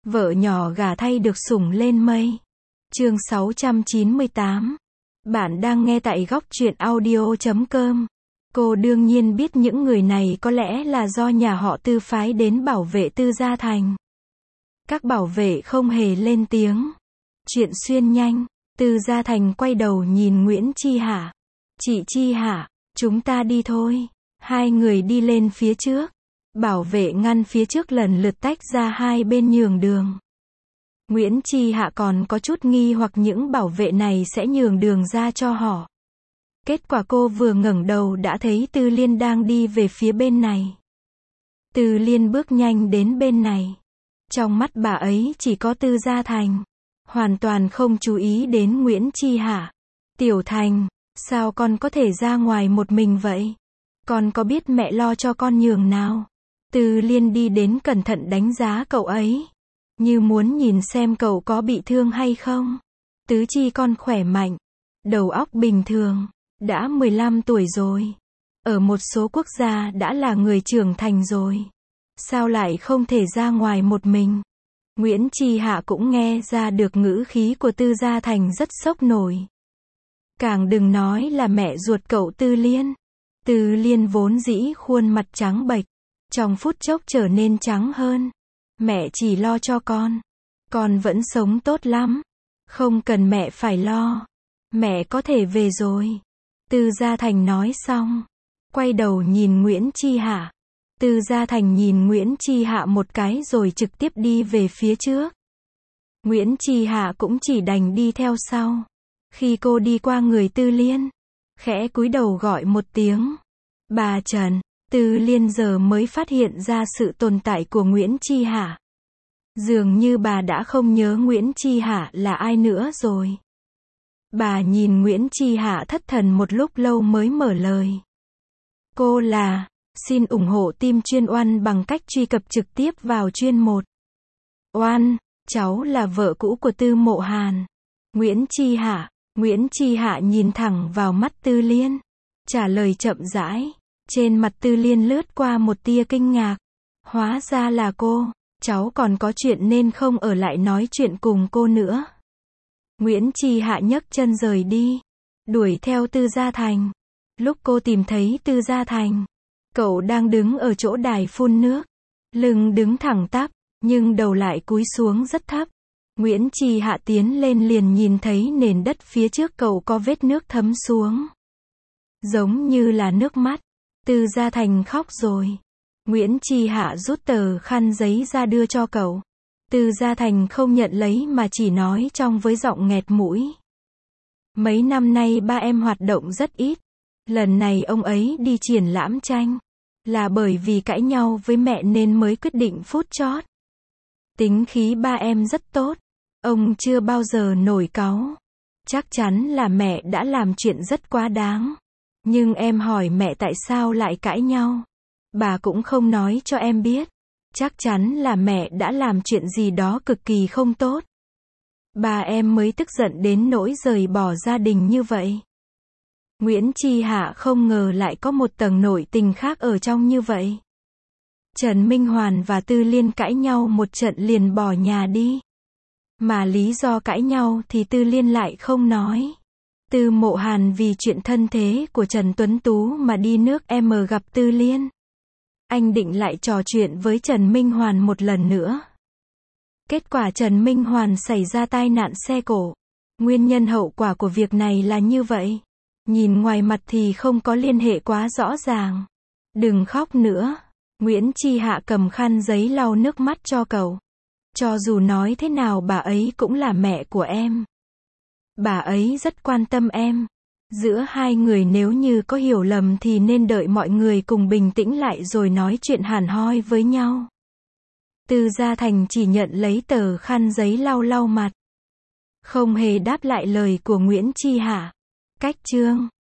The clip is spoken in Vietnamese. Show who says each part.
Speaker 1: Vợ nhỏ gả thay được sủng lên mây. Chương 698. Bạn đang nghe tại góc truyện audio.com. Cô đương nhiên biết những người này có lẽ là do nhà họ Tư phái đến bảo vệ Tư Gia Thành. Các bảo vệ không hề lên tiếng. Chuyện xuyên nhanh, Tư Gia Thành quay đầu nhìn Nguyễn Chi Hạ. Chị Chi Hạ, chúng ta đi thôi. Hai người đi lên phía trước. Bảo vệ ngăn phía trước lần lượt tách ra hai bên nhường đường. Nguyễn Chi Hạ còn có chút nghi hoặc những bảo vệ này sẽ nhường đường ra cho họ. Kết quả cô vừa ngẩng đầu đã thấy Tư Liên đang đi về phía bên này. Tư Liên bước nhanh đến bên này. Trong mắt bà ấy chỉ có Tư Gia Thành. Hoàn toàn không chú ý đến Nguyễn Chi Hạ. Tiểu Thành, sao con có thể ra ngoài một mình vậy? Con có biết mẹ lo cho con nhường nào? Tư Liên đi đến cẩn thận đánh giá cậu ấy. Như muốn nhìn xem cậu có bị thương hay không. Tứ chi con khỏe mạnh. Đầu óc bình thường. Đã 15 tuổi rồi. Ở một số quốc gia đã là người trưởng thành rồi. Sao lại không thể ra ngoài một mình? Nguyễn Chi Hạ cũng nghe ra được ngữ khí của Tư Gia Thành rất sốc nổi. Càng đừng nói là mẹ ruột cậu Tư Liên. Tư Liên vốn dĩ khuôn mặt trắng bệch. Trong phút chốc trở nên trắng hơn. Mẹ chỉ lo cho con. Con vẫn sống tốt lắm. Không cần mẹ phải lo. Mẹ có thể về rồi. Tư Gia Thành nói xong. Quay đầu nhìn Nguyễn Chi Hạ. Tư Gia Thành nhìn Nguyễn Chi Hạ một cái rồi trực tiếp đi về phía trước. Nguyễn Chi Hạ cũng chỉ đành đi theo sau. Khi cô đi qua người Tư Liên, khẽ cúi đầu gọi một tiếng. Bà Trần. Tư Liên giờ mới phát hiện ra sự tồn tại của Nguyễn Chi Hạ. Dường như bà đã không nhớ Nguyễn Chi Hạ là ai nữa rồi. Bà nhìn Nguyễn Chi Hạ thất thần một lúc lâu mới mở lời. Cô là, xin ủng hộ team chuyên oan bằng cách truy cập trực tiếp vào chuyên 1. Oan, cháu là vợ cũ của Tư Mộ Hàn. Nguyễn Chi Hạ. Nguyễn Chi Hạ nhìn thẳng vào mắt Tư Liên. Trả lời chậm rãi. Trên mặt Tư Liên lướt qua một tia kinh ngạc. Hóa ra là cô. Cháu còn có chuyện nên không ở lại nói chuyện cùng cô nữa. Nguyễn Chi Hạ nhấc chân rời đi. Đuổi theo Tư Gia Thành. Lúc cô tìm thấy Tư Gia Thành, cậu đang đứng ở chỗ đài phun nước. Lưng đứng thẳng tắp, nhưng đầu lại cúi xuống rất thấp. Nguyễn Chi Hạ tiến lên liền nhìn thấy nền đất phía trước cậu có vết nước thấm xuống. Giống như là nước mắt. Tư Gia Thành khóc rồi. Nguyễn Chi Hạ rút tờ khăn giấy ra đưa cho cậu. Tư Gia Thành không nhận lấy mà chỉ nói trong với giọng nghẹt mũi. Mấy năm nay ba em hoạt động rất ít. Lần này ông ấy đi triển lãm tranh. Là bởi vì cãi nhau với mẹ nên mới quyết định phút chót. Tính khí ba em rất tốt. Ông chưa bao giờ nổi cáu. Chắc chắn là mẹ đã làm chuyện rất quá đáng. Nhưng em hỏi mẹ tại sao lại cãi nhau. Bà cũng không nói cho em biết. Chắc chắn là mẹ đã làm chuyện gì đó cực kỳ không tốt. Bà em mới tức giận đến nỗi rời bỏ gia đình như vậy. Nguyễn Chi Hạ không ngờ lại có một tầng nội tình khác ở trong như vậy. Trần Minh Hoàn và Tư Liên cãi nhau một trận liền bỏ nhà đi. Mà lý do cãi nhau thì Tư Liên lại không nói. Tư Mộ Hàn vì chuyện thân thế của Trần Tuấn Tú mà đi nước M gặp Tư Liên. Anh định lại trò chuyện với Trần Minh Hoàn một lần nữa. Kết quả Trần Minh Hoàn xảy ra tai nạn xe cộ. Nguyên nhân hậu quả của việc này là như vậy. Nhìn ngoài mặt thì không có liên hệ quá rõ ràng. Đừng khóc nữa. Nguyễn Chi Hạ cầm khăn giấy lau nước mắt cho cậu. Cho dù nói thế nào bà ấy cũng là mẹ của em. Bà ấy rất quan tâm em. Giữa hai người nếu như có hiểu lầm thì nên đợi mọi người cùng bình tĩnh lại rồi nói chuyện hàn hoi với nhau. Tư Gia Thành chỉ nhận lấy tờ khăn giấy lau lau mặt. Không hề đáp lại lời của Nguyễn Chi Hạ. Cách chương